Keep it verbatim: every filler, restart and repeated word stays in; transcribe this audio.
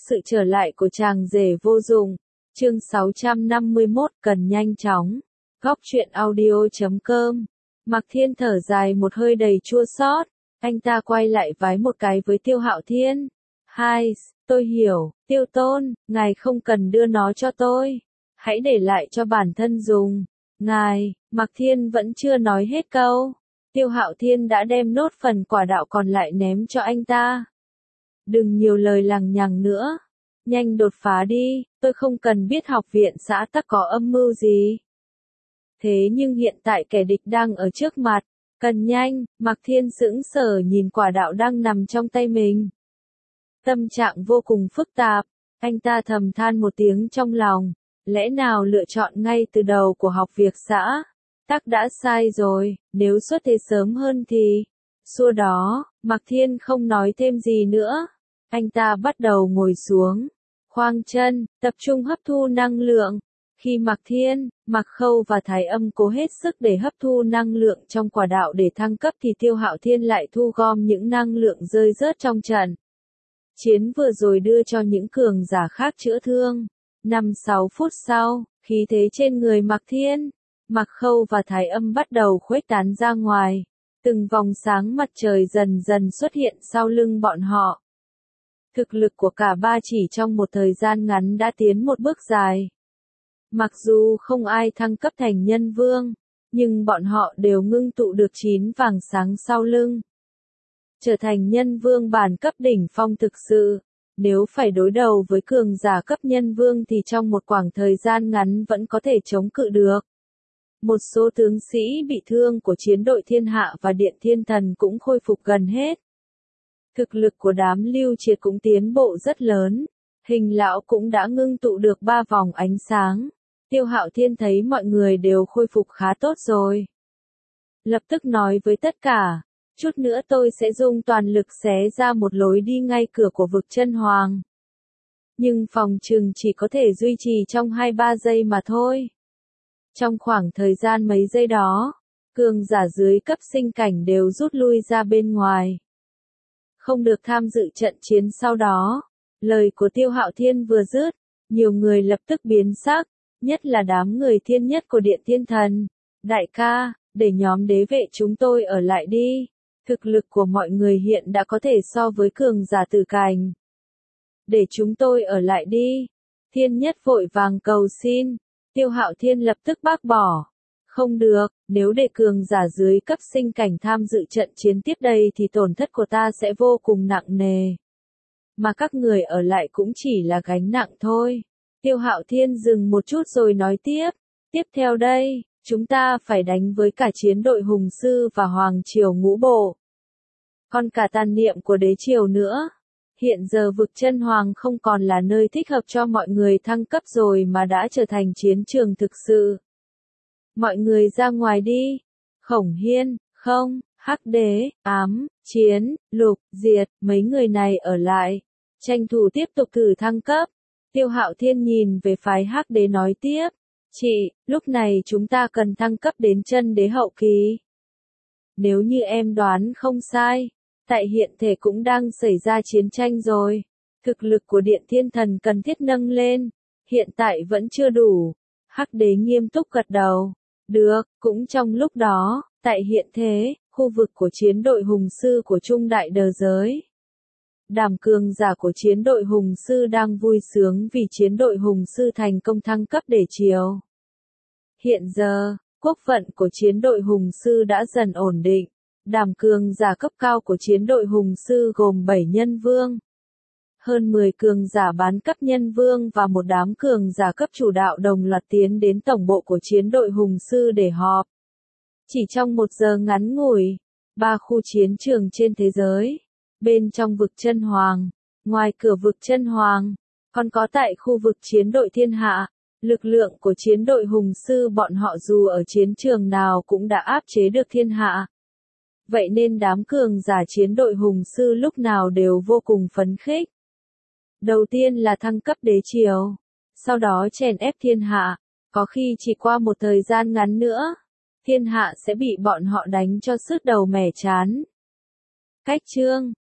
Sự trở lại của chàng rể vô dụng. Chương sáu trăm năm mươi mốt, cần nhanh chóng. Góc truyện audio chấm com. Mạc Thiên thở dài một hơi đầy chua xót, anh ta quay lại vái một cái với Tiêu Hạo Thiên. Hai, tôi hiểu, Tiêu Tôn, ngài không cần đưa nó cho tôi. Hãy để lại cho bản thân dùng. Ngài, Mạc Thiên vẫn chưa nói hết câu. Tiêu Hạo Thiên đã đem nốt phần quả đạo còn lại ném cho anh ta. Đừng nhiều lời lằng nhằng nữa. Nhanh đột phá đi, tôi không cần biết học viện xã tắc có âm mưu gì. Thế nhưng hiện tại kẻ địch đang ở trước mặt, cần nhanh. Mạc Thiên sững sờ nhìn quả đạo đang nằm trong tay mình. Tâm trạng vô cùng phức tạp, anh ta thầm than một tiếng trong lòng, lẽ nào lựa chọn ngay từ đầu của học việc xã, tắc đã sai rồi, nếu xuất thế sớm hơn thì... Xua đó, Mạc Thiên không nói thêm gì nữa, anh ta bắt đầu ngồi xuống, khoang chân, tập trung hấp thu năng lượng. Khi Mạc Thiên, Mạc Khâu và Thái Âm cố hết sức để hấp thu năng lượng trong quả đạo để thăng cấp thì Tiêu Hạo Thiên lại thu gom những năng lượng rơi rớt trong trận chiến vừa rồi đưa cho những cường giả khác chữa thương. năm sáu phút sau, khí thế trên người Mạc Thiên, Mạc Khâu và Thái Âm bắt đầu khuếch tán ra ngoài. Từng vòng sáng mặt trời dần dần xuất hiện sau lưng bọn họ. Thực lực của cả ba chỉ trong một thời gian ngắn đã tiến một bước dài. Mặc dù không ai thăng cấp thành nhân vương, nhưng bọn họ đều ngưng tụ được chín vàng sáng sau lưng. Trở thành nhân vương bản cấp đỉnh phong thực sự, nếu phải đối đầu với cường giả cấp nhân vương thì trong một khoảng thời gian ngắn vẫn có thể chống cự được. Một số tướng sĩ bị thương của chiến đội thiên hạ và điện thiên thần cũng khôi phục gần hết. Thực lực của đám Lưu Triệt cũng tiến bộ rất lớn, Hình lão cũng đã ngưng tụ được ba vòng ánh sáng. Tiêu Hạo Thiên thấy mọi người đều khôi phục khá tốt rồi. Lập tức nói với tất cả, chút nữa tôi sẽ dùng toàn lực xé ra một lối đi ngay cửa của vực chân hoàng. Nhưng phòng trừng chỉ có thể duy trì trong hai ba giây mà thôi. Trong khoảng thời gian mấy giây đó, cường giả dưới cấp sinh cảnh đều rút lui ra bên ngoài. Không được tham dự trận chiến sau đó. Lời của Tiêu Hạo Thiên vừa dứt, nhiều người lập tức biến sắc, nhất là đám người thiên nhất của Điện Thiên Thần. Đại ca, để nhóm đế vệ chúng tôi ở lại đi. Thực lực của mọi người hiện đã có thể so với cường giả tử cảnh. Để chúng tôi ở lại đi. Thiên nhất vội vàng cầu xin. Tiêu Hạo Thiên lập tức bác bỏ. Không được, nếu để cường giả dưới cấp sinh cảnh tham dự trận chiến tiếp đây thì tổn thất của ta sẽ vô cùng nặng nề. Mà các người ở lại cũng chỉ là gánh nặng thôi. Tiêu Hạo Thiên dừng một chút rồi nói tiếp. Tiếp theo đây, chúng ta phải đánh với cả chiến đội Hùng Sư và Hoàng Triều Ngũ Bộ. Còn cả tàn niệm của đế triều nữa. Hiện giờ vực chân hoàng không còn là nơi thích hợp cho mọi người thăng cấp rồi mà đã trở thành chiến trường thực sự. Mọi người ra ngoài đi. Khổng Hiên, không, Hắc Đế, Ám, Chiến, Lục, Diệt, mấy người này ở lại. Tranh thủ tiếp tục thử thăng cấp. Tiêu Hạo Thiên nhìn về phái Hắc Đế nói tiếp. Chị, lúc này chúng ta cần thăng cấp đến chân đế hậu kỳ. Nếu như em đoán không sai, tại hiện thể cũng đang xảy ra chiến tranh rồi. Thực lực của Điện Thiên Thần cần thiết nâng lên. Hiện tại vẫn chưa đủ. Hắc Đế nghiêm túc gật đầu. Được, cũng trong lúc đó, tại hiện thế, khu vực của chiến đội Hùng Sư của Trung Đại Đờ Giới. Đám cường giả của chiến đội Hùng Sư đang vui sướng vì chiến đội Hùng Sư thành công thăng cấp để chiều. Hiện giờ, quốc vận của chiến đội Hùng Sư đã dần ổn định. Đám cường giả cấp cao của chiến đội Hùng Sư gồm bảy nhân vương. Hơn mười cường giả bán cấp nhân vương và một đám cường giả cấp chủ đạo đồng loạt tiến đến tổng bộ của chiến đội Hùng Sư để họp. Chỉ trong một giờ ngắn ngủi, ba khu chiến trường trên thế giới. Bên trong vực chân hoàng, ngoài cửa vực chân hoàng, còn có tại khu vực chiến đội thiên hạ, lực lượng của chiến đội Hùng Sư bọn họ dù ở chiến trường nào cũng đã áp chế được thiên hạ. Vậy nên đám cường giả chiến đội Hùng Sư lúc nào đều vô cùng phấn khích. Đầu tiên là thăng cấp đế triều, sau đó chèn ép thiên hạ, có khi chỉ qua một thời gian ngắn nữa, thiên hạ sẽ bị bọn họ đánh cho sứt đầu mẻ chán. Cách chương